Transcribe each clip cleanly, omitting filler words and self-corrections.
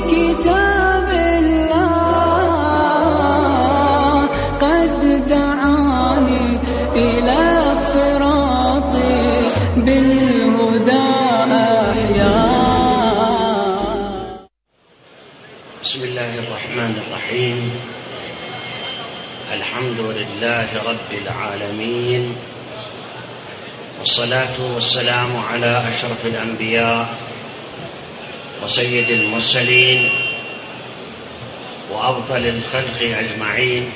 كتاب الله قد دعاني إلى الصراط بالهدى أحيا. بسم الله الرحمن الرحيم. الحمد لله رب العالمين، والصلاة والسلام على أشرف الأنبياء وسيد المرسلين وأفضل الخلق أجمعين،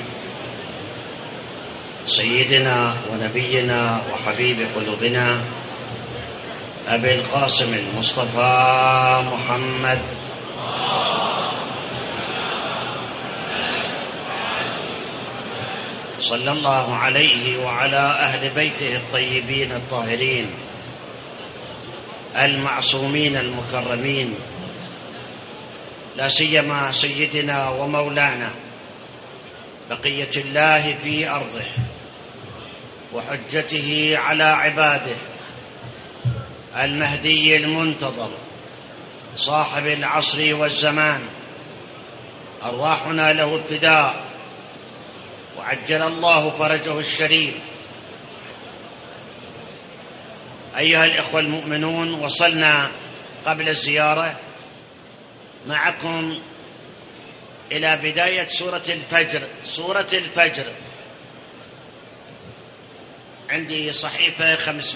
سيدنا ونبينا وحبيب قلوبنا أبي القاسم المصطفى محمد صلى الله عليه وعلى أهل بيته الطيبين الطاهرين المعصومين المكرمين، لا سيما سيدنا ومولانا بقية الله في أرضه وحجته على عباده المهدي المنتظر صاحب العصر والزمان، أرواحنا له الفداء وعجل الله فرجه الشريف. أيها الإخوة المؤمنون، وصلنا قبل الزيارة معكم إلى بداية سورة الفجر. سورة الفجر عندي صحيفة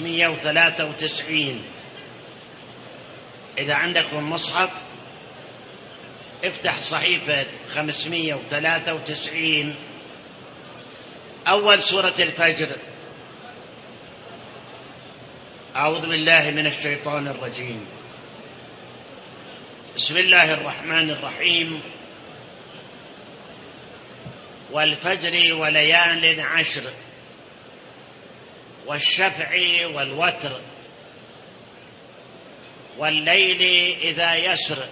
593. إذا عندكم مصحف افتح صحيفة 593 أول سورة الفجر. أعوذ بالله من الشيطان الرجيم. بسم الله الرحمن الرحيم. والفجر وليال عشر والشفع والوتر والليل إذا يسر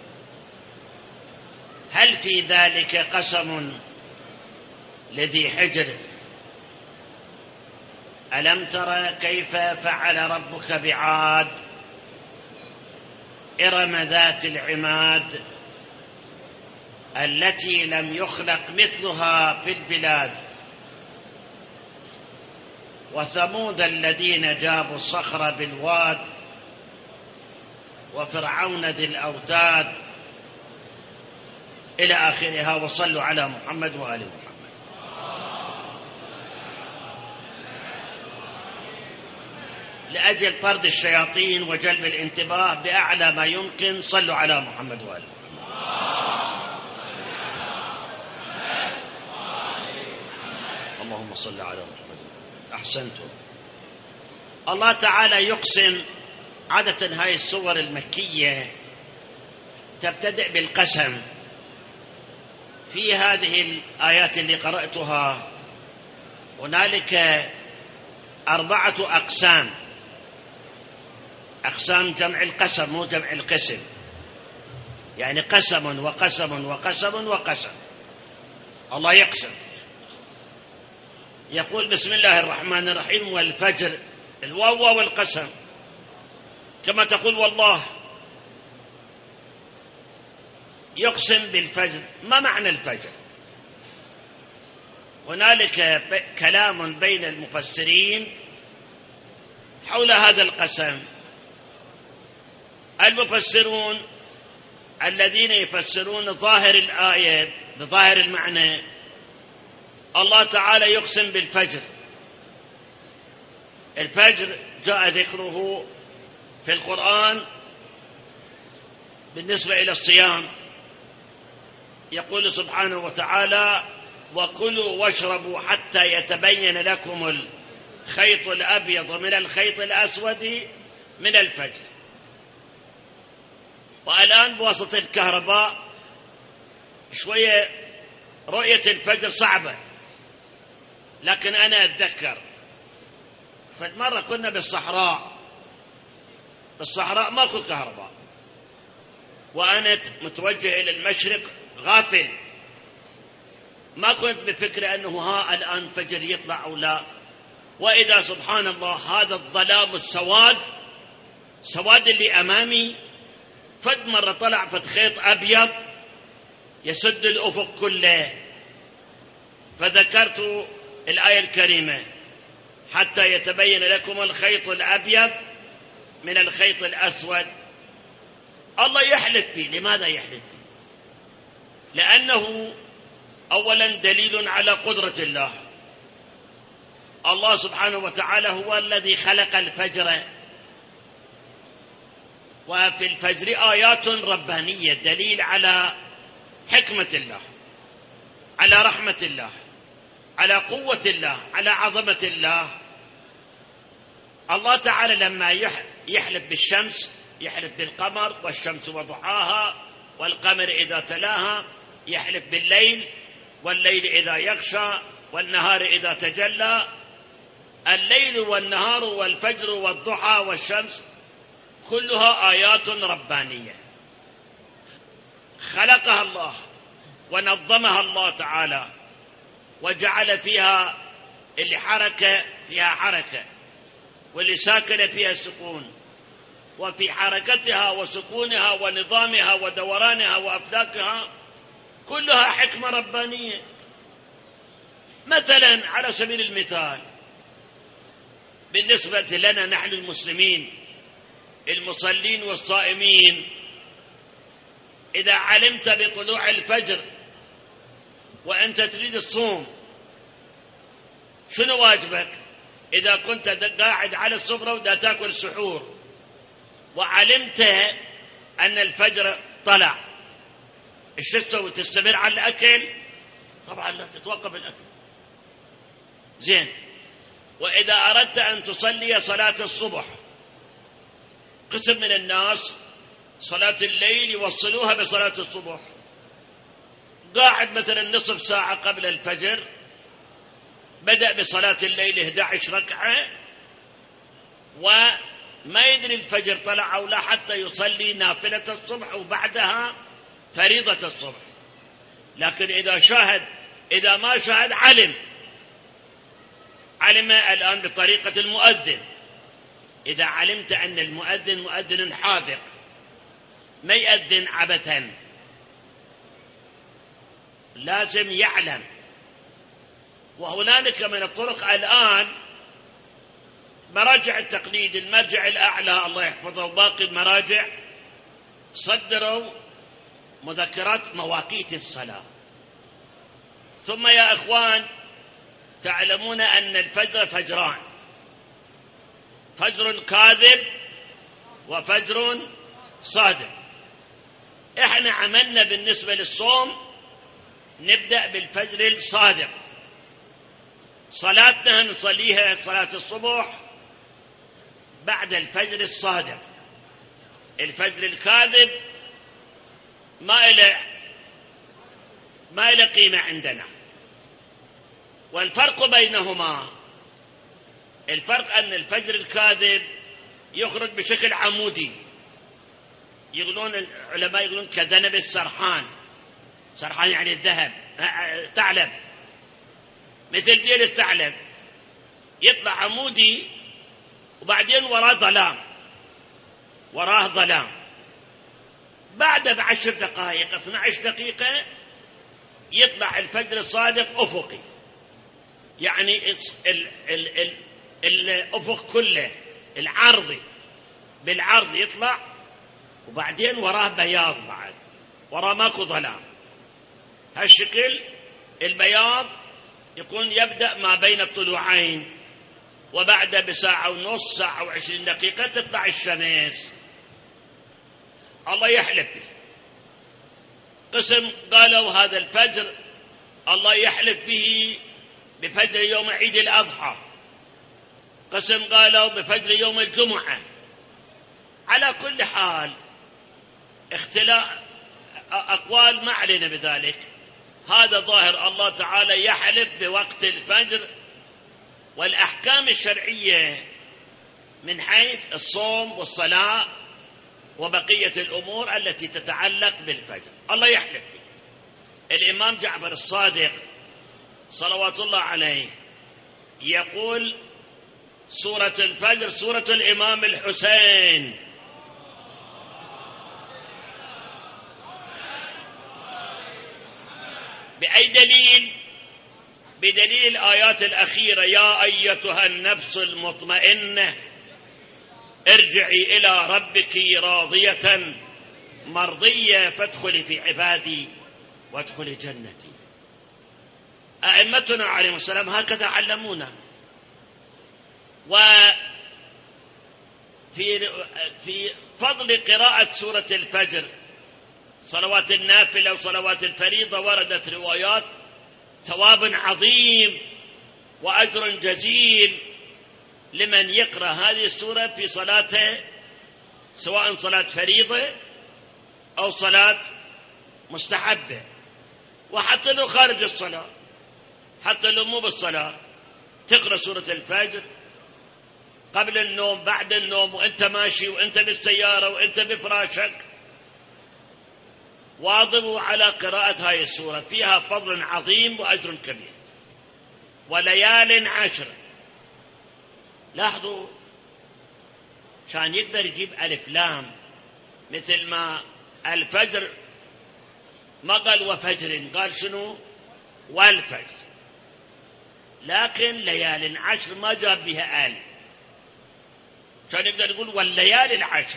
هل في ذلك قسم لذي حجر ألم تر كيف فعل ربك بعاد إرم ذات العماد التي لم يخلق مثلها في البلاد وثمود الذين جابوا الصخر بالواد وفرعون ذي الأوتاد إلى آخرها. وصلوا على محمد وآل محمد. لأجل طرد الشياطين وجلب الانتباه بأعلى ما يمكن صلوا على محمد وآل محمد. اللهم صل على محمد. أحسنتم. الله تعالى يقسم. عادة هاي السور المكية تبتدئ بالقسم. في هذه الآيات اللي قرأتها هنالك 4 أقسام. أقسام جمع القسم مو جمع القسم، يعني قسم وقسم وقسم وقسم. الله يقسم، يقول بسم الله الرحمن الرحيم والفجر، الواو والقسم كما تقول والله. يقسم بالفجر. ما معنى الفجر؟ هنالك كلام بين المفسرين حول هذا القسم. المفسرون الذين يفسرون ظاهر الآية بظاهر المعنى، الله تعالى يقسم بالفجر. الفجر جاء ذكره في القرآن بالنسبة إلى الصيام. يقول سبحانه وتعالى وكلوا واشربوا حتى يتبين لكم الخيط الأبيض من الخيط الأسود من الفجر. والآن بواسطة الكهرباء شوية رؤية الفجر صعبة، لكن أنا أتذكر فمرة كنا بالصحراء ماكو كهرباء، وأنا متوجه إلى المشرق غافل، ما كنت بفكرة أنه الآن فجر يطلع أو لا. وإذا سبحان الله هذا الظلام السواد اللي أمامي فد مرة طلع فد خيط أبيض يسد الأفق كله، فذكرت الآية الكريمة: حتى يتبين لكم الخيط الأبيض من الخيط الأسود. الله يحلف به. لماذا يحلف به؟ لأنه أولا دليل على قدرة الله. الله سبحانه وتعالى هو الذي خلق الفجر، وفي الفجر آيات ربانية دليل على حكمة الله، على رحمة الله، على قوة الله، على عظمة الله. الله تعالى لما يحلف بالشمس يحلف بالقمر، والشمس وضحاها والقمر إذا تلاها، يحلف بالليل والليل إذا يغشى والنهار إذا تجلى. الليل والنهار والفجر والضحى والشمس كلها آيات ربانية خلقها الله ونظمها الله تعالى، وجعل فيها اللي حركة فيها حركة، واللي ساكن فيها سكون، وفي حركتها وسكونها ونظامها ودورانها وأفلاكها كلها حكمة ربانية. مثلا على سبيل المثال بالنسبة لنا نحن المسلمين المصلين والصائمين، إذا علمت بطلوع الفجر وأنت تريد الصوم شنو واجبك؟ إذا كنت قاعد على السفرة ودا تأكل سحور وعلمت أن الفجر طلع، إيش تسوي؟ تستمر على الأكل؟ طبعا لا، تتوقف الأكل. زين. وإذا أردت أن تصلي صلاة الصبح، قسم من الناس صلاة الليل يوصلوها بصلاة الصبح، قاعد مثلا نصف ساعة قبل الفجر، بدأ بصلاة الليل 11 ركعة وما يدري الفجر طلع أو لا حتى يصلي نافلة الصبح وبعدها فريضة الصبح. لكن إذا ما شاهد علم الآن بطريقة المؤذن. إذا علمت أن المؤذن مؤذن حاذق ما يؤذن عبثا، لازم يعلم. وهنالك من الطرق الآن مراجع التقليد، المرجع الأعلى الله يحفظه وباقي المراجع صدروا مذكرات مواقيت الصلاة. ثم يا إخوان تعلمون أن الفجر فجران: فجر كاذب وفجر صادق. إحنا عملنا بالنسبة للصوم نبدأ بالفجر الصادق، صلاتنا نصليها صلاة الصبح بعد الفجر الصادق. الفجر الكاذب ما إله قيمة عندنا. والفرق بينهما، الفرق أن الفجر الكاذب يخرج بشكل عمودي، يقولون العلماء يقولون كذنب السرحان. سرحان يعني الذهب، ثعلب، مثل ديل الثعلب، يطلع عمودي وبعدين وراه ظلام. بعد 10 دقائق 12 دقيقة يطلع الفجر الصادق أفقي، يعني الأفق كله العرضي بالعرض يطلع، وبعدين وراه بياض، بعد وراه ماكو ظلام. هالشكل البياض يكون يبدأ ما بين الطلوعين، وبعد بساعة ونص ساعة و20 دقيقة تطلع الشمس. الله يحلف به. قسم قالوا هذا الفجر الله يحلف به بفجر يوم عيد الأضحى، قسم قالوا بفجر يوم الجمعة. على كل حال اختلاف أقوال ما علينا بذلك. هذا ظاهر الله تعالى يحلف بوقت الفجر. والأحكام الشرعية من حيث الصوم والصلاة وبقية الأمور التي تتعلق بالفجر الله يحلف به. الإمام جعفر الصادق صلوات الله عليه يقول: سورة الفجر سورة الإمام الحسين. بأي دليل؟ بدليل الآيات الأخيرة: يا أيتها النفس المطمئنة ارجعي إلى ربك راضية مرضية فادخلي في عبادي وادخلي جنتي. أئمتنا عليهم السلام هكذا علمونا. وفي فضل قراءة سورة الفجر، صلوات النافلة وصلوات الفريضة، وردت روايات ثواب عظيم وأجر جزيل لمن يقرأ هذه السورة في صلاته، سواء صلاة فريضة أو صلاة مستحبة، وحتى لو خارج الصلاة، حتى لو مو بالصلاة، تقرأ سورة الفجر قبل النوم، بعد النوم، وأنت ماشي، وأنت بالسيارة، وأنت بفراشك، واظبوا على قراءة هذه السورة، فيها فضل عظيم وأجر كبير. وليال عشر، لاحظوا كان يقدر يجيب ألف لام مثل ما الفجر ما قال وفجر، قال شنو؟ والفجر. لكن ليال عشر ما جاب بها آل، كان يقدر يقول والليالي العشر.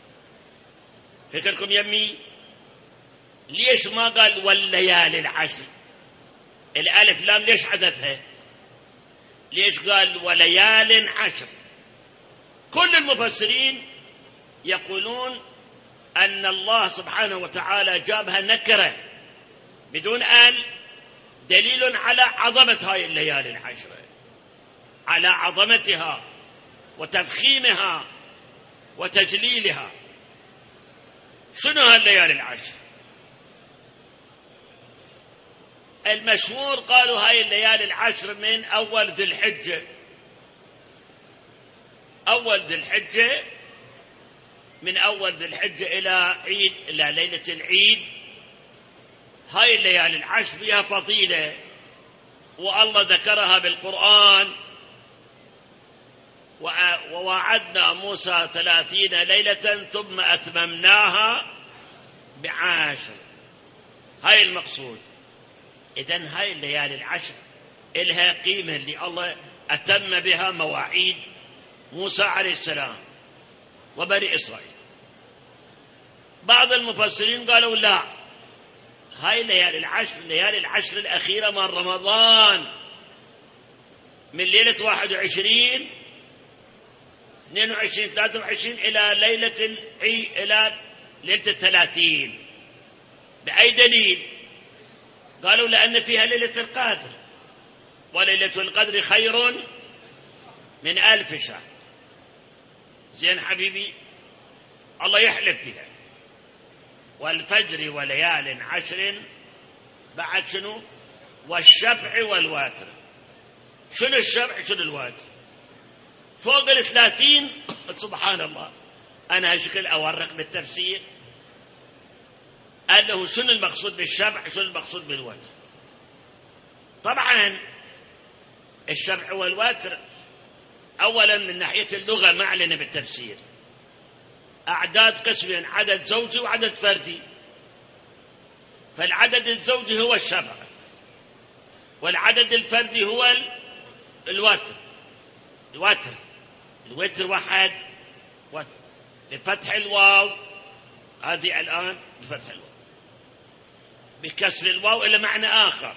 فكركم يمي ليش ما قال والليالي العشر؟ الألف لام ليش حذفها؟ ليش قال وليال عشر؟ كل المفسرين يقولون أن الله سبحانه وتعالى جابها نكرة بدون آل، دليل على عظمة هاي الليالي العشر، على عظمتها وتفخيمها وتجليلها. شنو هالليالي العشر؟ المشهور قالوا هاي الليالي العشر من أول ذي الحجة، أول ذي الحجة، من أول ذي الحجة إلى عيد، إلى ليلة العيد. هاي الليالي العشر فيها فضيلة، والله ذكرها بالقرآن: ووعدنا موسى 30 ليلة ثم أتممناها ب10. هاي المقصود. إذن هاي الليالي العشر إلها قيمة اللي الله أتم بها مواعيد موسى عليه السلام وبني إسرائيل. بعض المفسرين قالوا لا، هاي الليالي العشر، الليالي العشر الأخيرة من رمضان، من ليلة 21 22 23 إلى ليلة إلى ليلة 30. بأي دليل؟ قالوا لأن فيها ليلة القدر، وليلة القدر خير من 1000 شهر. زين حبيبي، الله يحلف بها. والفجر وليال عشر، بعد شنو؟ والشفع والوتر. شنو الشفع شنو الوتر؟ فوق 30. سبحان الله، أنا هشكل أورق بالتفسير أنه شنو المقصود بالشفع شنو المقصود بالوتر. طبعا الشفع والوتر أولا من ناحية اللغة معلنة بالتفسير، أعداد قسمين: عدد زوجي وعدد فردي. فالعدد الزوجي هو الشفع، والعدد الفردي هو الوتر. الوتر واحد وتر بفتح الواو، هذه الآن بفتح الواو، بكسر الواو إلى معنى آخر.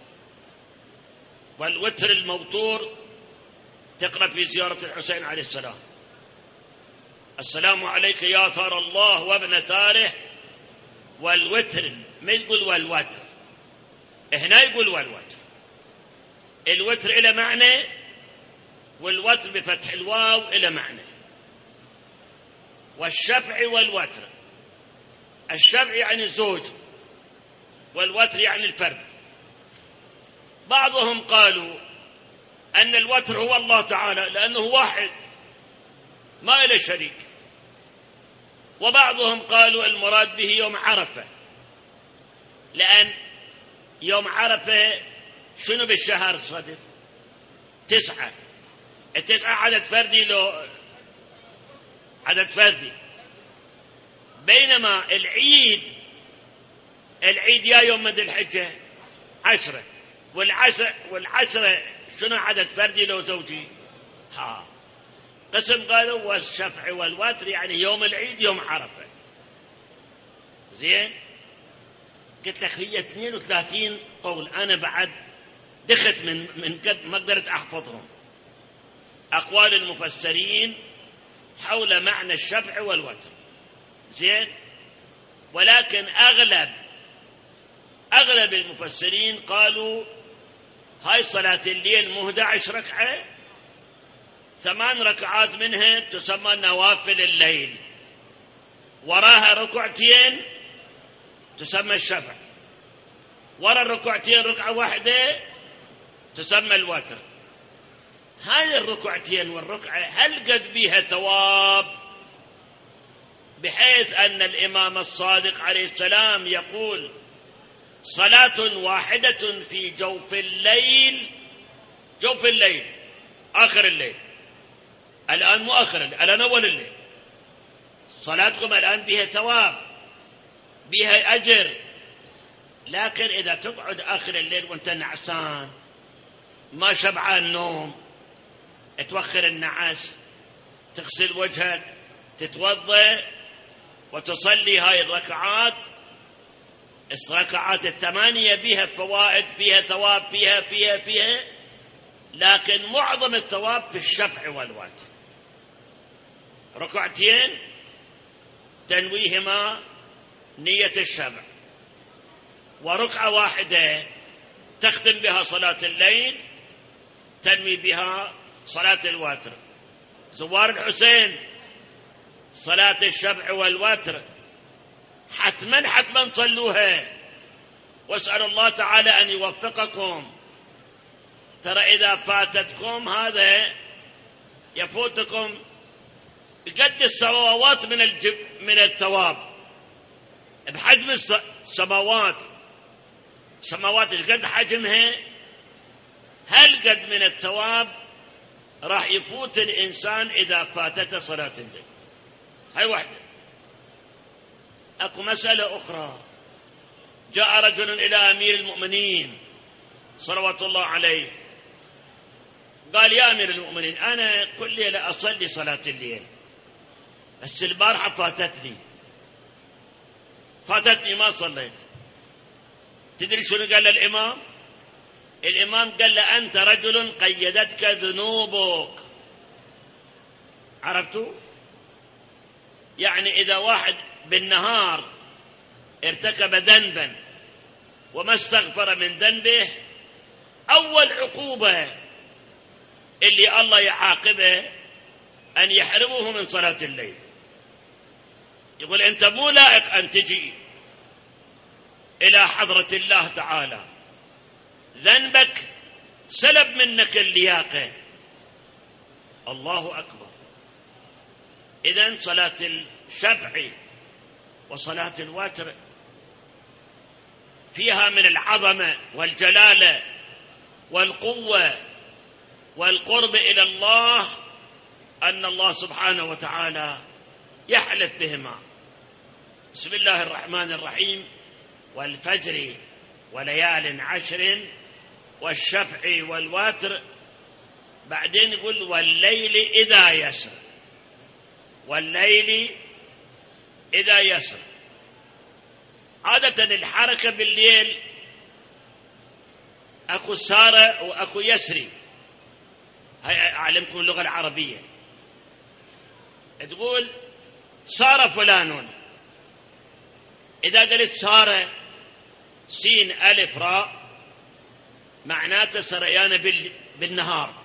والوتر الموتور تقرأ في زيارة الحسين عليه السلام: السلام عليك يا ثار الله وابن ثاره. والوتر ما يقول والوتر، هنا يقول والوتر. الوتر إلى معنى، والوتر بفتح الواو إلى معنى. والشفع والوتر، الشفع يعني الزوج، والوتر يعني الفرد. بعضهم قالوا أن الوتر هو الله تعالى لأنه واحد ما إله شريك. وبعضهم قالوا المراد به يوم عرفة، لأن يوم عرفة شنو بالشهر صدف؟ 9. 9 عدد فردي، لو عدد فردي. بينما العيد يا يوم ذي الحجة 10. والعشرة شنو عدد فردي لو زوجي؟ قسم قالوا والشفع والوتر يعني يوم العيد يوم عرفة. زين، قلت لك هي 32 قول، أنا بعد دخت من قد ما قدرت أحفظهم أقوال المفسرين حول معنى الشفع والوتر. زين، ولكن أغلب المفسرين قالوا هاي صلاة الليل 11 ركعة، 8 ركعات منها تسمى نوافل الليل، وراها ركعتين تسمى الشفع، ورا الركعتين ركعة واحدة تسمى الوتر. هاي الركعتين والركعة هل قد بيها ثواب، بحيث أن الإمام الصادق عليه السلام يقول صلاة واحدة في جوف الليل آخر الليل، الآن مو آخر الليل، الآن أول الليل، صلاتكم الآن بها ثواب بها أجر. لكن إذا تقعد آخر الليل وانت نعسان ما شبعان نوم، توخر النعاس، تغسل وجهك، تتوضأ وتصلي هاي الركعات، الركعات 8 بها فوائد، فيها ثواب، فيها، لكن معظم الثواب في الشفع والوتر. ركعتين تنويهما نية الشفع، وركعة واحدة تختم بها صلاة الليل تنوي بها صلاة الوتر. زوار الحسين صلاة الشفع والوتر حتما صلوها، واسأل الله تعالى أن يوفقكم. ترى إذا فاتتكم هذا يفوتكم بقد السماوات من الثواب، بحجم السماوات ايش قد حجمها، هل قد من الثواب راح يفوت الإنسان إذا فاتته صلاة الليل. هاي واحدة. أكو مسألة أخرى، جاء رجل إلى أمير المؤمنين صلوات الله عليه، قال يا أمير المؤمنين أنا كل ليلة أصلي صلاة الليل، بس البارحة فاتتني ما صليت. تدري شنو قال الإمام؟ الإمام قال له أنت رجل قيدتك ذنوبك. عرفتوا؟ يعني إذا واحد بالنهار ارتكب ذنبا وما استغفر من ذنبه، أول عقوبة اللي الله يعاقبه أن يحرمه من صلاة الليل. يقول أنت مو لائق أن تجي إلى حضرة الله تعالى، ذنبك سلب منك اللياقة. الله أكبر. إذن صلاة الشفع وصلاة الوتر فيها من العظمة والجلالة والقوة والقرب إلى الله أن الله سبحانه وتعالى يحلف بهما. بسم الله الرحمن الرحيم: والفجر وليال عشر والشفع والوتر. بعدين يقول والليل إذا يسر. والليل إذا يسر. عادة الحركة بالليل أكو سارة وأكو يسري، هاي أعلمكم اللغة العربية. تقول سار فلان، إذا قلت سارة سين ألف راء معناته سريان بالنهار،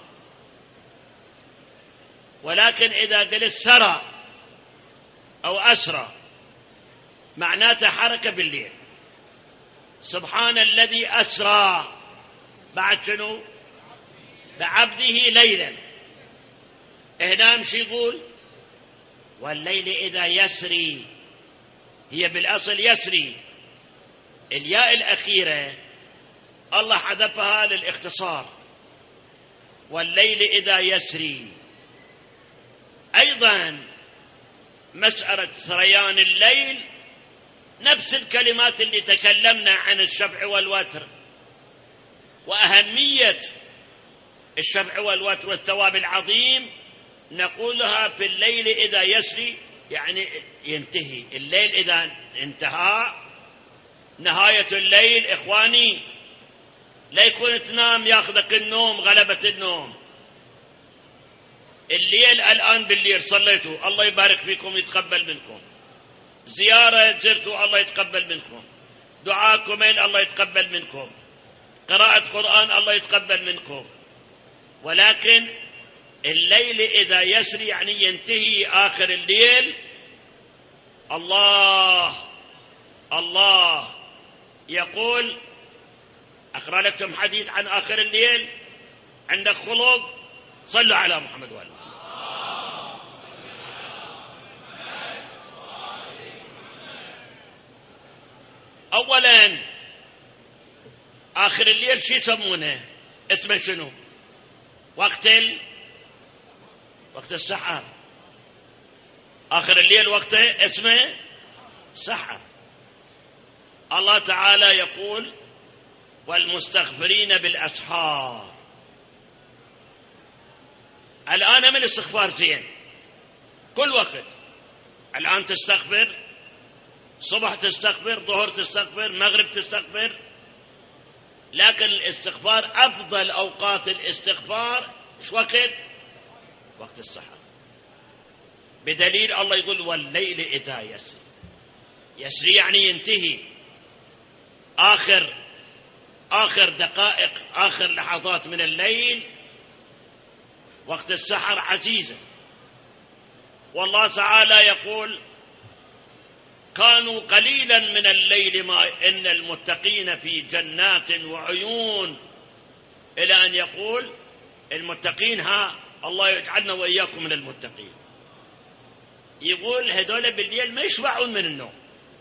ولكن إذا قلت سرى أو أسرى معناته حركة بالليل. سبحان الذي أسرى بعد شنو؟ بعبده ليلا. هنا مش يقول والليل إذا يسري، هي بالأصل يسري، الياء الأخيرة الله حذفها للاختصار. والليل إذا يسري. أيضا مسألة سريان الليل نفس الكلمات اللي تكلمنا عن الشفع والوتر، وأهمية الشفع والوتر والثواب العظيم نقولها في الليل إذا يسري، يعني ينتهي الليل. إذا انتهى نهاية الليل إخواني لا يكون تنام ياخذك النوم غلبة النوم. الليل الآن بالليل صليتوا الله يبارك فيكم يتقبل منكم، زيارة زرتوا الله يتقبل منكم، دعاءكم الله يتقبل منكم، قراءة قرآن الله يتقبل منكم. ولكن الليل إذا يسري يعني ينتهي آخر الليل، الله يقول، أقرأ لكم حديث عن آخر الليل عندك خلق، صلوا على محمد وآله. أولا آخر الليل شو يسمونه؟ اسمه شنو؟ وقت السحر. آخر الليل وقته اسمه سحر. الله تعالى يقول والمستغفرين بالأسحار. الآن من الاستغفار زين كل وقت، الآن تستغفر، صبح تستغفر، ظهر تستغفر، مغرب تستغفر، لكن الاستغفار أفضل أوقات الاستغفار شو وقت؟ وقت السحر، بدليل الله يقول والليل إذا يسري. يسري يعني ينتهي، آخر دقائق، آخر لحظات من الليل وقت السحر عزيزة. والله تعالى يقول كانوا قليلا من الليل ما إن المتقين في جنات وعيون، إلى أن يقول المتقين، ها الله يجعلنا وإياكم من المتقين. يقول هذول بالليل ما يشبعون من النوم.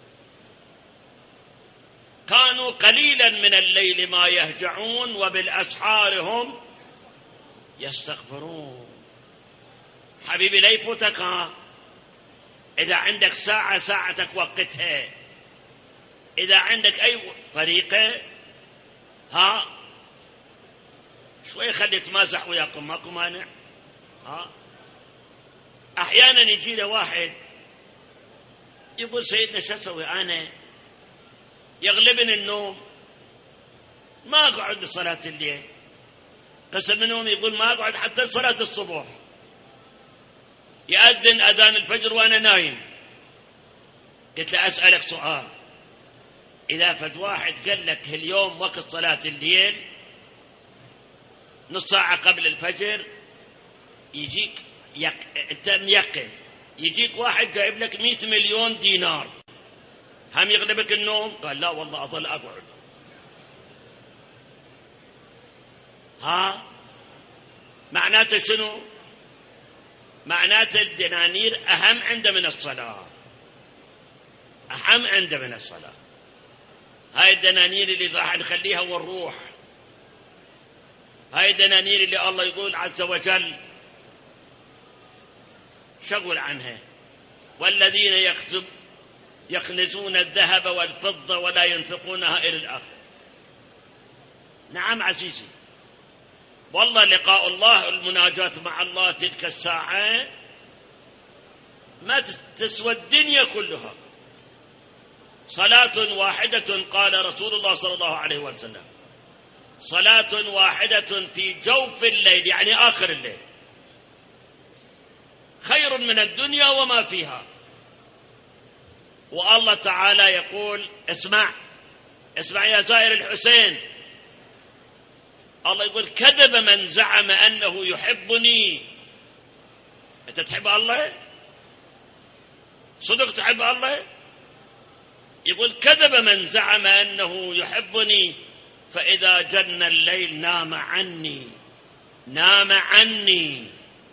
كانوا قليلا من الليل ما يهجعون وبالأسحار هم يستغفرون. حبيبي لا يفوتك، إذا عندك ساعة ساعتك وقتها، إذا عندك أي طريقة شوي خلي تمازح وياكم، ماكو مانع. أحيانا يجي له واحد يقول سيدنا شو أسوي أنا؟ يغلبني النوم ما أقعد لصلاة الليل، قسم النوم يقول ما أقعد حتى لصلاة الصبح، يأذن أذان الفجر وأنا نايم. قلت له أسألك سؤال، إذا فد واحد قال لك اليوم وقت صلاة الليل نص ساعة قبل الفجر، يجيك أنت ميقن، يجيك واحد جايب لك 100 مليون دينار، هم يغلبك النوم؟ قال لا والله أظل أقعد. معناته شنو؟ معناته الدنانير أهم عنده من الصلاة، أهم عنده من الصلاة. هاي الدنانير اللي راح نخليها والروح، هاي الدنانير اللي الله يقول عز وجل شغل عنها، والذين يكنزون الذهب والفضة ولا ينفقونها إلى الآخرة. نعم عزيزي، والله لقاء الله، المناجاة مع الله تلك الساعة ما تسوى الدنيا كلها. صلاة واحدة قال رسول الله صلى الله عليه وسلم، صلاة واحدة في جوف الليل يعني آخر الليل خير من الدنيا وما فيها. والله تعالى يقول اسمع يا زائر الحسين، الله يقول كذب من زعم أنه يحبني. أنت تحب الله؟ صدق تحب الله؟ يقول كذب من زعم أنه يحبني فإذا جن الليل نام عني.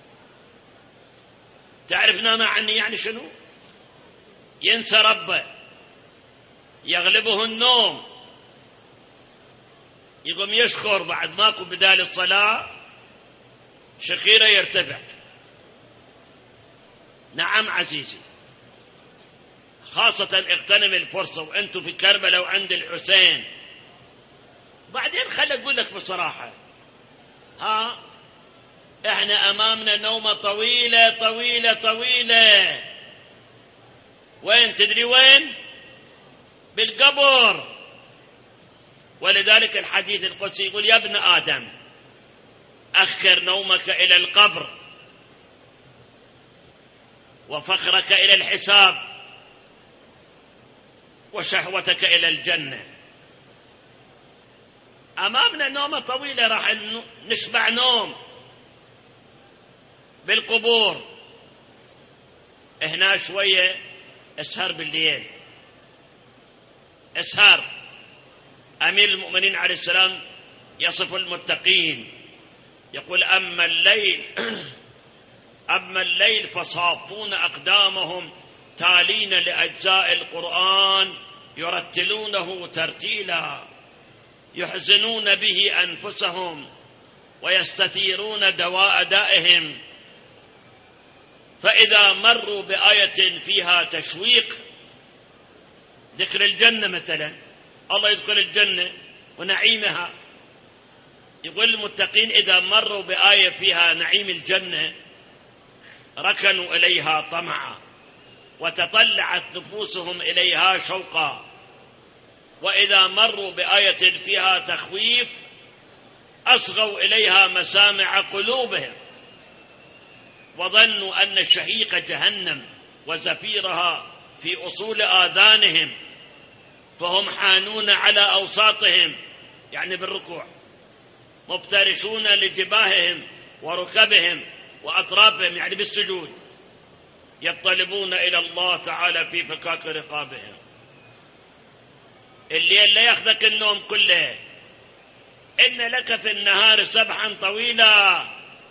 تعرف نام عني يعني شنو؟ ينسى ربه، يغلبه النوم، يقوم يشخر بعد ماكو بدال الصلاة شخيرة يرتفع. نعم عزيزي، خاصة اغتنم الفرصة وأنتم في كربلاء وعند الحسين، بعدين خلي أقول لك بصراحة، إحنا أمامنا نومة طويلة طويلة طويلة. وين تدري وين؟ بالقبر. ولذلك الحديث القدسي يقول: يا ابن آدم أخر نومك إلى القبر وفخرك إلى الحساب وشهوتك إلى الجنة. أمامنا نومة طويلة، راح نشبع نوم بالقبور. هنا شوية اسهر بالليل، اسهر. أمير المؤمنين عليه السلام يصف المتقين يقول: أما الليل فصافون أقدامهم تالين لأجزاء القرآن يرتلونه ترتيلا يحزنون به أنفسهم ويستثيرون دواء دائهم، فإذا مروا بآية فيها تشويق، ذكر الجنة مثلا، الله يذكر الجنة ونعيمها، يقول المتقين إذا مروا بآية فيها نعيم الجنة ركنوا إليها طمعا وتطلعت نفوسهم إليها شوقا، وإذا مروا بآية فيها تخويف أصغوا إليها مسامع قلوبهم وظنوا أن الشهيق جهنم وزفيرها في أصول آذانهم، فهم حانون على أوساطهم يعني بالركوع، مفترشون لجباههم وركبهم وأطرافهم يعني بالسجود، يطلبون إلى الله تعالى في فكاك رقابهم. الليل لا يأخذك النوم كله، إن لك في النهار سبحا طويلا.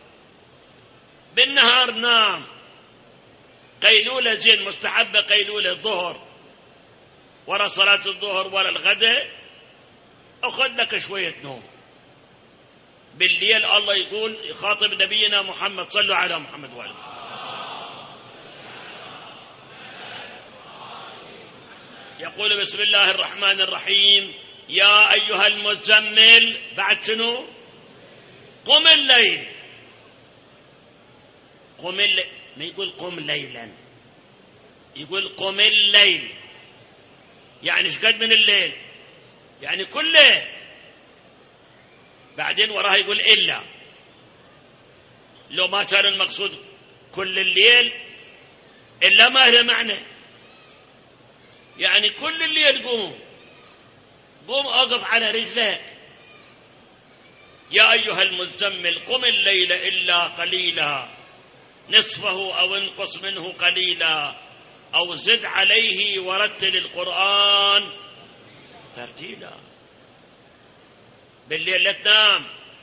بالنهار نام قيلولة زين مستحبة، قيلولة الظهر ولا صلاة الظهر ولا الغداء، أخذ لك شوية نوم. بالليل الله يقول يخاطب نبينا محمد: صلوا على محمد وآله، يقول: بسم الله الرحمن الرحيم، يا أيها المزمل، بعد شنو؟ قم الليل. قم الليل، ما يقول قم ليلا، يقول قم الليل، يعني شقد من الليل؟ يعني كله. بعدين وراها يقول إلا، لو ما كان المقصود كل الليل إلا ما له معنى، يعني كل الليل قوم أقف على رجلك. يا أيها المزمل قم الليل إلا قليلا نصفه أو انقص منه قليلا أو زد عليه ورتل القرآن ترتيلا. بالليل لا تنام،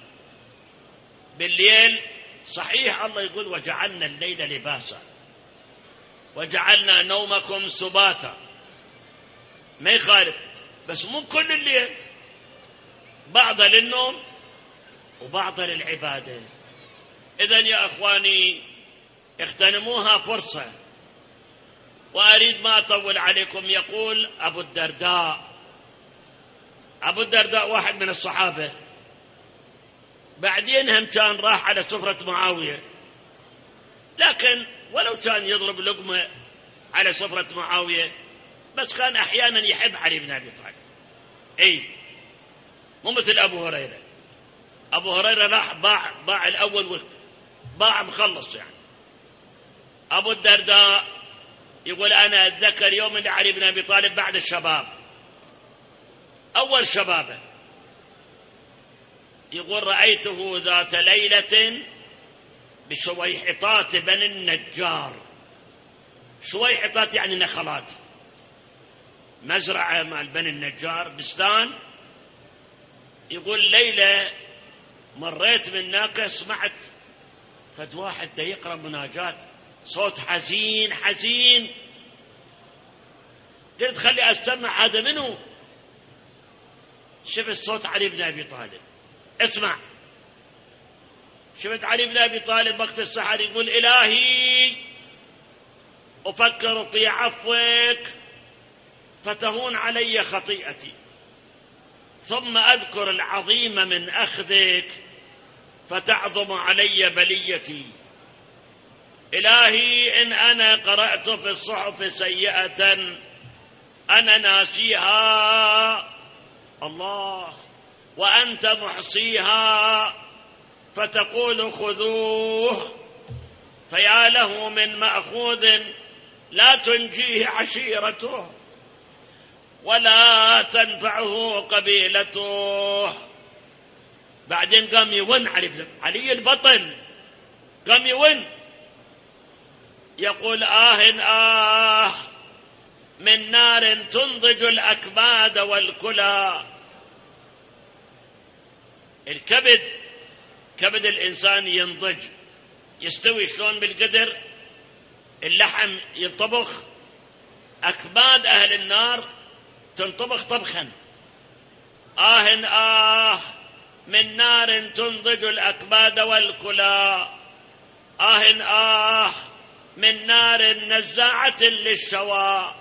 بالليل صحيح الله يقول: وجعلنا الليل لباسا وجعلنا نومكم سباتا، ما يخالف، بس مو كل الليل، بعضها للنوم وبعضها للعبادة. إذن يا أخواني اغتنموها فرصة. وأريد ما أطول عليكم، يقول أبو الدرداء واحد من الصحابة، بعدين هم كان راح على سفرة معاوية، لكن ولو كان يضرب لقمة على سفرة معاوية، بس كان أحيانا يحب علي بن أبي طالب. مو مثل أبو هريرة. أبو هريرة راح باع الأول باع مخلص يعني. أبو الدرداء يقول: أنا أتذكر يوم لعلي بن أبي طالب بعد الشباب، أول شبابه، يقول: رأيته ذات ليلة بشويحطات بني النجار. شويحطات يعني نخلات، مزرعة مال بني النجار، بستان. يقول: ليلة مريت من ناقة سمعت فد واحد دا يقرأ مناجات، صوت حزين حزين. قلت خلي أستمع، هذا منه؟ شفت صوت علي بن أبي طالب، اسمع. شفت علي بن أبي طالب وقت السحر يقول: إلهي أفكر في عفوك فتهون علي خطيئتي، ثم أذكر العظيم من أخذك فتعظم علي بليتي. إلهي إن أنا قرأت في الصحف سيئة أنا ناسيها الله وأنت محصيها فتقول خذوه، فيا له من مأخوذ لا تنجيه عشيرته ولا تنفعه قبيلته. بعدين قام يون علي البطل، قام يون يقول آه من نار تنضج الأكباد والكلى. الكبد، كبد الإنسان ينضج، يستوي شلون بالقدر، اللحم ينطبخ، أكباد أهل النار تنطبخ طبخا. آه من نار تنضج الأكباد والكلى، آه من نار نزاعة للشوى،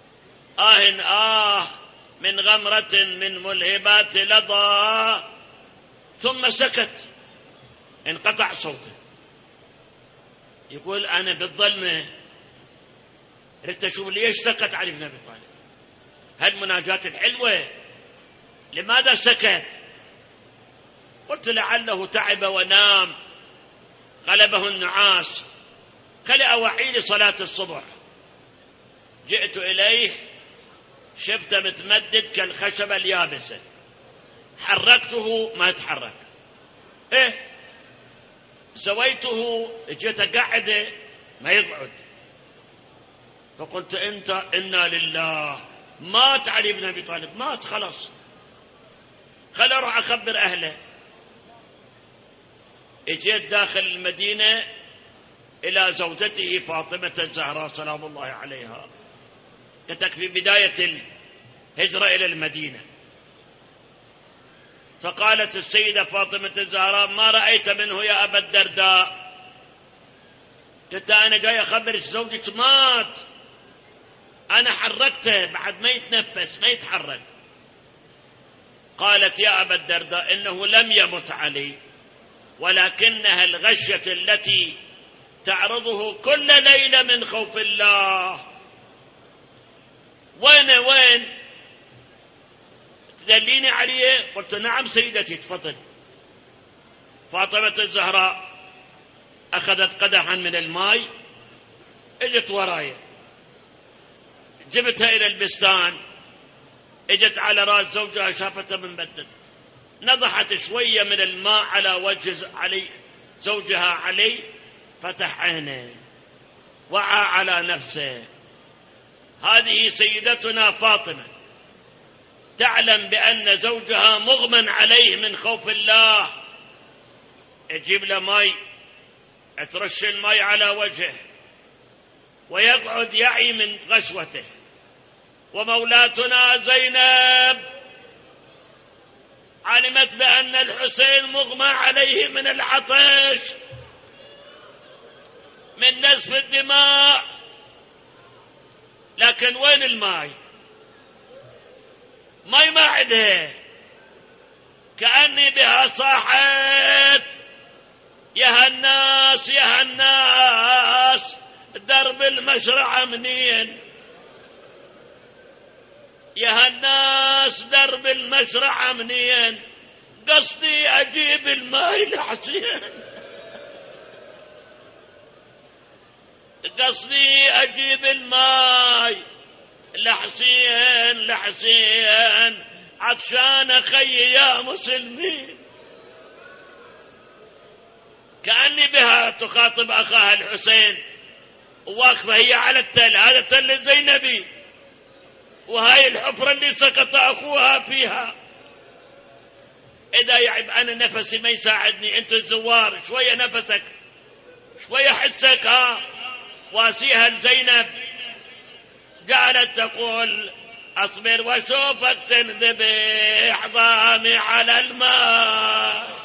آه من غمرة من ملهبات لظى. ثم سكت، انقطع صوته. يقول أنا بالظلمة ردت أشوف ليش سكت علي بن أبي طالب، هالمناجاة الحلوة لماذا سكت؟ قلت لعله تعب ونام، غلبه النعاس، خلأ وعي لصلاة الصبح. جئت إليه شفت متمدد كالخشبة اليابسة، حركته ما يتحرك، سويته جيت قاعدة ما يقعد. فقلت أنت إنا لله، مات علي بن أبي طالب، مات خلص، خل أروح أخبر أهله. اجيت داخل المدينة إلى زوجته فاطمة الزهراء سلام الله عليها، كتك في بداية الهجرة إلى المدينة. فقالت السيدة فاطمة الزهراء ما رأيت منه يا أبا الدرداء؟ قلت أنا جاي أخبرك زوجك مات، أنا حركته بعد ما يتنفس ما يتحرك. قالت يا أبا الدرداء إنه لم يمت علي، ولكنها الغشية التي تعرضه كل ليلة من خوف الله. وين تدليني عليه؟ قلت نعم سيدتي تفضل. فاطمة الزهراء أخذت قدحا من الماء، اجت وراي، جبتها إلى البستان، اجت على رأس زوجها شافته منبدد، نضحت شوية من الماء على وجه علي زوجها علي، فتح عينه، وعى على نفسه. هذه سيدتنا فاطمة تعلم بأن زوجها مغمى عليه من خوف الله، تجيب له ماء، ترش الماء على وجهه ويقعد يعي من غشوته. ومولاتنا زينب علمت بأن الحسين مغمى عليه من العطش، من نزف الدماء، لكن وين الماء؟ ماء ما عندها. كأني بها صاحت يا الناس يا الناس، درب المشرعة منين؟ يا الناس درب المشرعة منين؟ قصدي أجيب الماء لحسين، قصدي أجيب الماء لحسين عطشان خي يا مسلمين. كأني بها تخاطب أخاها الحسين، واقفة هي على التل، هذا تل الزينبي، وهاي الحفرة اللي سقط أخوها فيها. إذا يعب أنا نفسي ما يساعدني، أنت الزوار شوية نفسك شوية حسك، واسيها الزينب. جعلت تقول أصبر وشوفك تنذبح ضامي على الماء،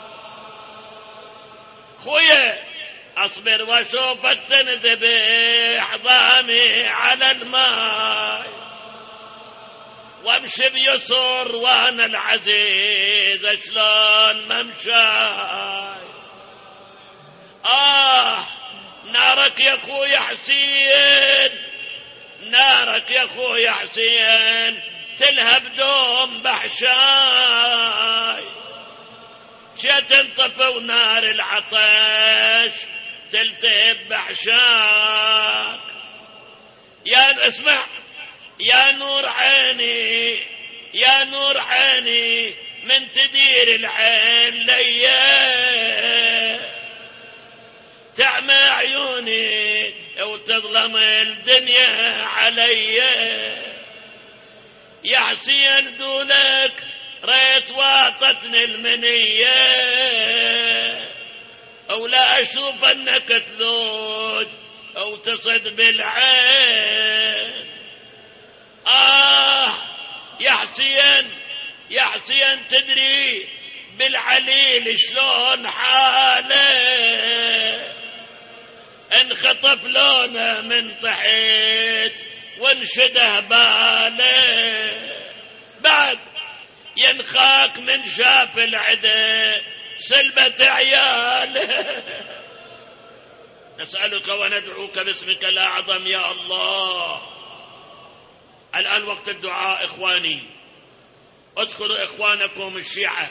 خويا أصبر وشوفك تنذبح ضامي على الماء، وامشي بيسر وانا العزيز شلون ممشاي. نارك يا اخويا حسين، نارك يا اخويا حسين تلهب دوم بحشاي. شا تنطفى ونار العطش تلتهب بحشاك. يا اسمع يا نور عيني، يا نور عيني من تدير العين ليا، تعمى عيوني وتظلم الدنيا علي. يا حسين دولك ريت واطتني المنية، ولا أشوف أنك تذوج أو تصد بالعين. يا حسين، يا حسين تدري بالعليل شلون حاله، انخطف لونه من تحت وانشده باله. بعد ينخاك من شاف العدا سلبة عياله. نسألك وندعوك باسمك الأعظم يا الله. الآن وقت الدعاء إخواني. ادخلوا إخوانكم الشيعة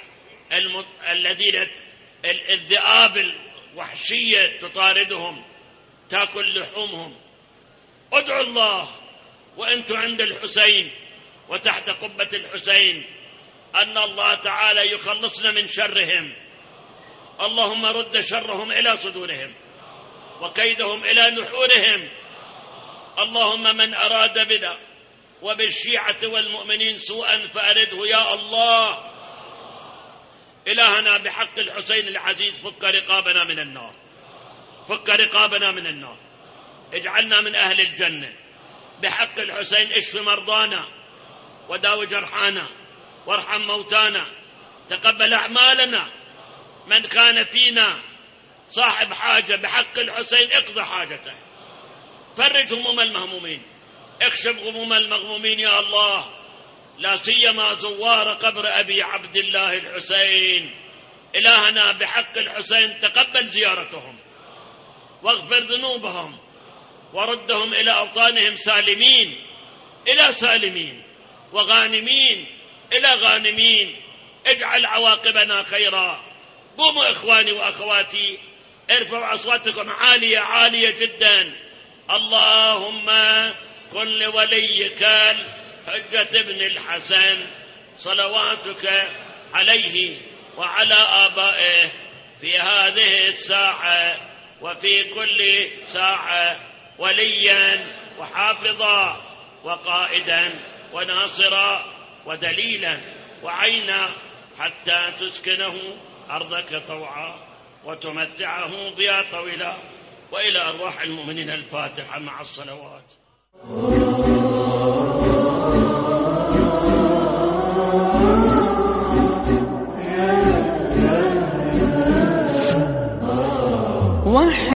الذين الذئاب الوحشية تطاردهم تأكل لحومهم. ادعوا الله وأنتم عند الحسين وتحت قبة الحسين أن الله تعالى يخلصنا من شرهم. اللهم رد شرهم إلى صدورهم وكيدهم إلى نحورهم. اللهم من أراد بنا وبالشيعة والمؤمنين سوءا فأرده يا الله. إلهنا بحق الحسين العزيز فك رقابنا من النار، فك رقابنا من النار، اجعلنا من أهل الجنة. بحق الحسين اشف مرضانا وداو جرحانا وارحم موتانا، تقبل أعمالنا. من كان فينا صاحب حاجة بحق الحسين اقضى حاجته، فرج هموم المهمومين، اكشف غموم المغمومين يا الله، لا سيما زوار قبر أبي عبد الله الحسين. إلهنا بحق الحسين تقبل زيارتهم واغفر ذنوبهم وردهم إلى أوطانهم سالمين إلى سالمين، وغانمين إلى غانمين. اجعل عواقبنا خيرا. قوموا إخواني وأخواتي، ارفعوا أصواتكم عالية عالية جدا. اللهم كن لوليك الحجة ابن الحسن صلواتك عليه وعلى آبائه في هذه الساعة وفي كل ساعة وليا وحافظا وقائدا وناصرا ودليلا وعينا، حتى تسكنه أرضك طوعا وتمتعه بها طويلا. وإلى أرواح المؤمنين الفاتحة مع الصلوات.